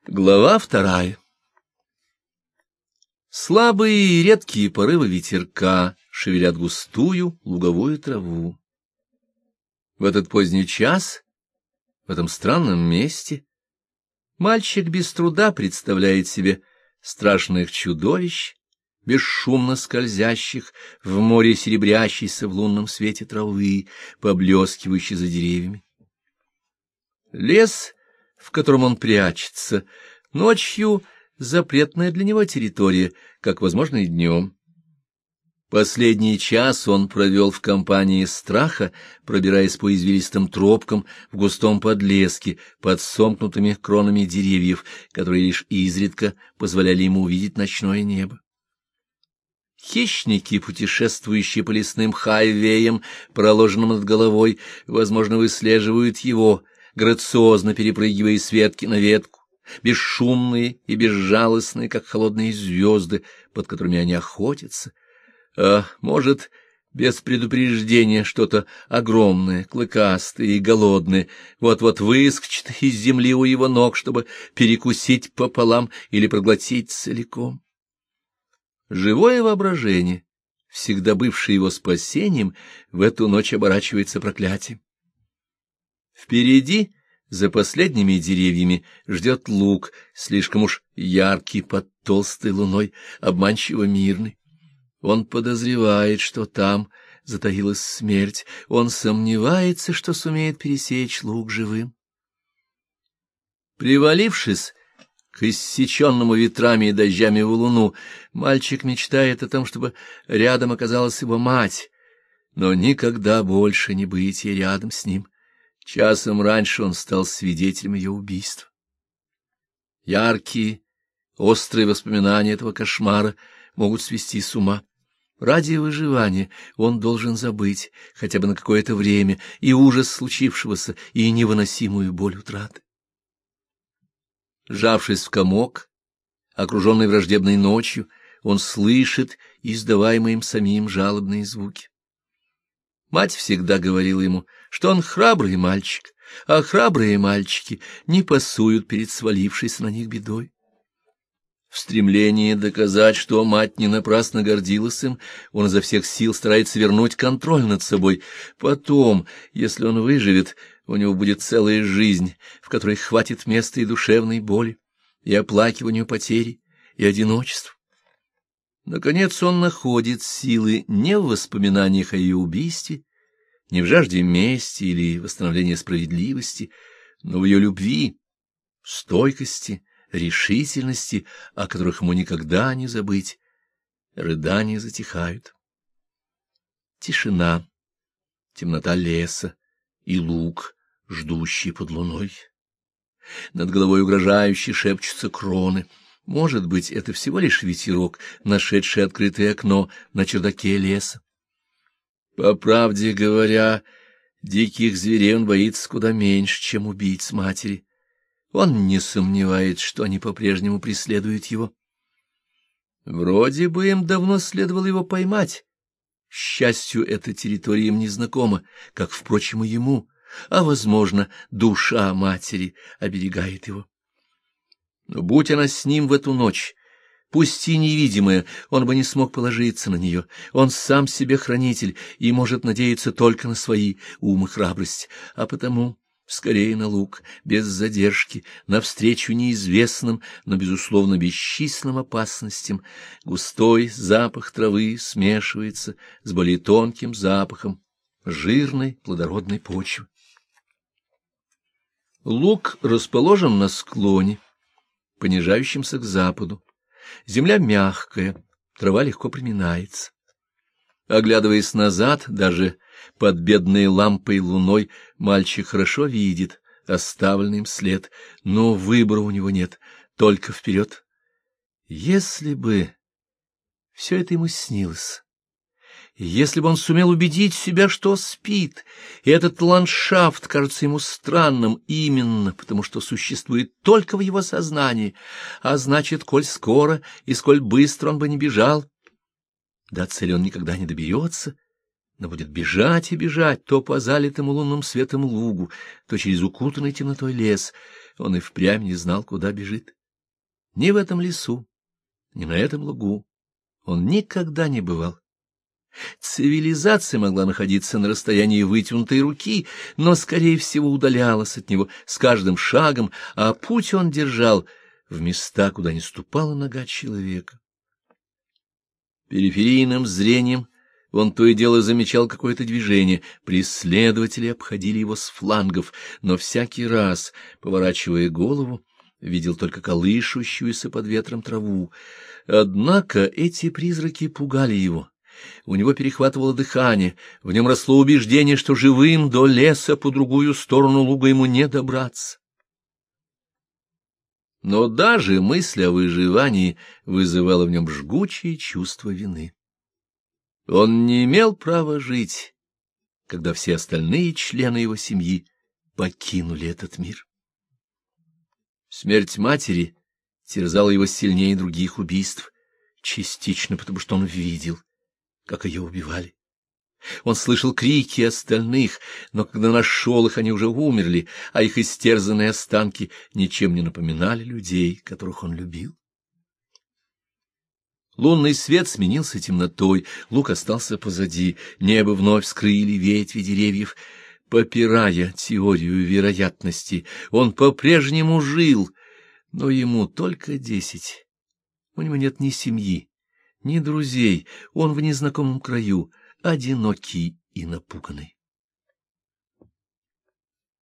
Глава 2. Слабые и редкие порывы ветерка шевелят густую луговую траву. В этот поздний час, в этом странном месте, мальчик без труда представляет себе страшных чудовищ, бесшумно скользящих в море серебрящейся в лунном свете травы, поблескивающей за деревьями. Лес, в котором он прячется, ночью запретная для него территория, как возможно и днем. Последний час он провел в компании страха, пробираясь по извилистым тропкам в густом подлеске под сомкнутыми кронами деревьев, которые лишь изредка позволяли ему увидеть ночное небо. Хищники, путешествующие по лесным хайвеям, проложенным над головой, возможно, выслеживают его, грациозно перепрыгивая с ветки на ветку, бесшумные и безжалостные, как холодные звезды, под которыми они охотятся, а, может, без предупреждения что-то огромное, клыкастое и голодное вот-вот выскочит из земли у его ног, чтобы перекусить пополам или проглотить целиком. Живое воображение, всегда бывшее его спасением, в эту ночь оборачивается проклятием. Впереди, за последними деревьями, ждет луг, слишком уж яркий под толстой луной, обманчиво мирный. Он подозревает, что там затаилась смерть, он сомневается, что сумеет пересечь луг живым. Привалившись к иссеченному ветрами и дождями валуну, мальчик мечтает о том, чтобы рядом оказалась его мать, но никогда больше не быть ей рядом с ним. Часом раньше он стал свидетелем ее убийства. Яркие, острые воспоминания этого кошмара могут свести с ума. Ради выживания он должен забыть, хотя бы на какое-то время, и ужас случившегося, и невыносимую боль утраты. Сжавшись в комок, окруженный враждебной ночью, он слышит издаваемые им самим жалобные звуки. Мать всегда говорила ему, что он храбрый мальчик, а храбрые мальчики не пасуют перед свалившейся на них бедой. В стремлении доказать, что мать не напрасно гордилась им, он изо всех сил старается вернуть контроль над собой. Потом, если он выживет, у него будет целая жизнь, в которой хватит места и душевной боли, и оплакиванию потери, и одиночеству. Наконец он находит силы не в воспоминаниях о ее убийстве, не в жажде мести или восстановлении справедливости, но в ее любви, стойкости, решительности, о которых ему никогда не забыть. Рыдания затихают. Тишина, темнота леса и луг, ждущий под луной. Над головой угрожающе шепчутся кроны. Может быть, это всего лишь ветерок, нашедший открытое окно на чердаке леса. По правде говоря, диких зверей он боится куда меньше, чем убийц матери. Он не сомневается, что они по-прежнему преследуют его. Вроде бы им давно следовало его поймать. К счастью, эта территория им незнакома, как, впрочем, и ему, а, возможно, душа матери оберегает его. Но будь она с ним в эту ночь, пусть и невидимая, он бы не смог положиться на нее. Он сам себе хранитель и может надеяться только на свои ум и храбрость, а потому скорее на луг, без задержки, навстречу неизвестным, но, безусловно, бесчисленным опасностям. Густой запах травы смешивается с более тонким запахом жирной плодородной почвы. Луг расположен на склоне, понижающимся к западу. Земля мягкая, трава легко приминается. Оглядываясь назад, даже под бедной лампой луной, мальчик хорошо видит оставленный им след, но выбора у него нет, только вперед. Если бы все это ему снилось, если бы он сумел убедить себя, что спит, и этот ландшафт кажется ему странным именно потому, что существует только в его сознании, а значит, коль скоро и сколь быстро он бы не бежал, до цели он никогда не доберется, но будет бежать и бежать то по залитому лунным светом лугу, то через укутанный темнотой лес. Он и впрямь не знал, куда бежит. Ни в этом лесу, ни на этом лугу он никогда не бывал. Цивилизация могла находиться на расстоянии вытянутой руки, но, скорее всего, удалялась от него с каждым шагом, а путь он держал в места, куда не ступала нога человека. Периферийным зрением он то и дело замечал какое-то движение, преследователи обходили его с флангов, но всякий раз, поворачивая голову, видел только колышущуюся под ветром траву. Однако эти призраки пугали его. У него перехватывало дыхание, в нем росло убеждение, что живым до леса по другую сторону луга ему не добраться. Но даже мысль о выживании вызывала в нем жгучее чувство вины. Он не имел права жить, когда все остальные члены его семьи покинули этот мир. Смерть матери терзала его сильнее других убийств, частично потому, что он видел, как ее убивали. Он слышал крики остальных, но когда нашел их, они уже умерли, а их истерзанные останки ничем не напоминали людей, которых он любил. Лунный свет сменился темнотой, луг остался позади, небо вновь скрыли ветви деревьев. Попирая теорию вероятности, он по-прежнему жил, но ему только 10. У него нет ни семьи, ни друзей, он в незнакомом краю, одинокий и напуганный.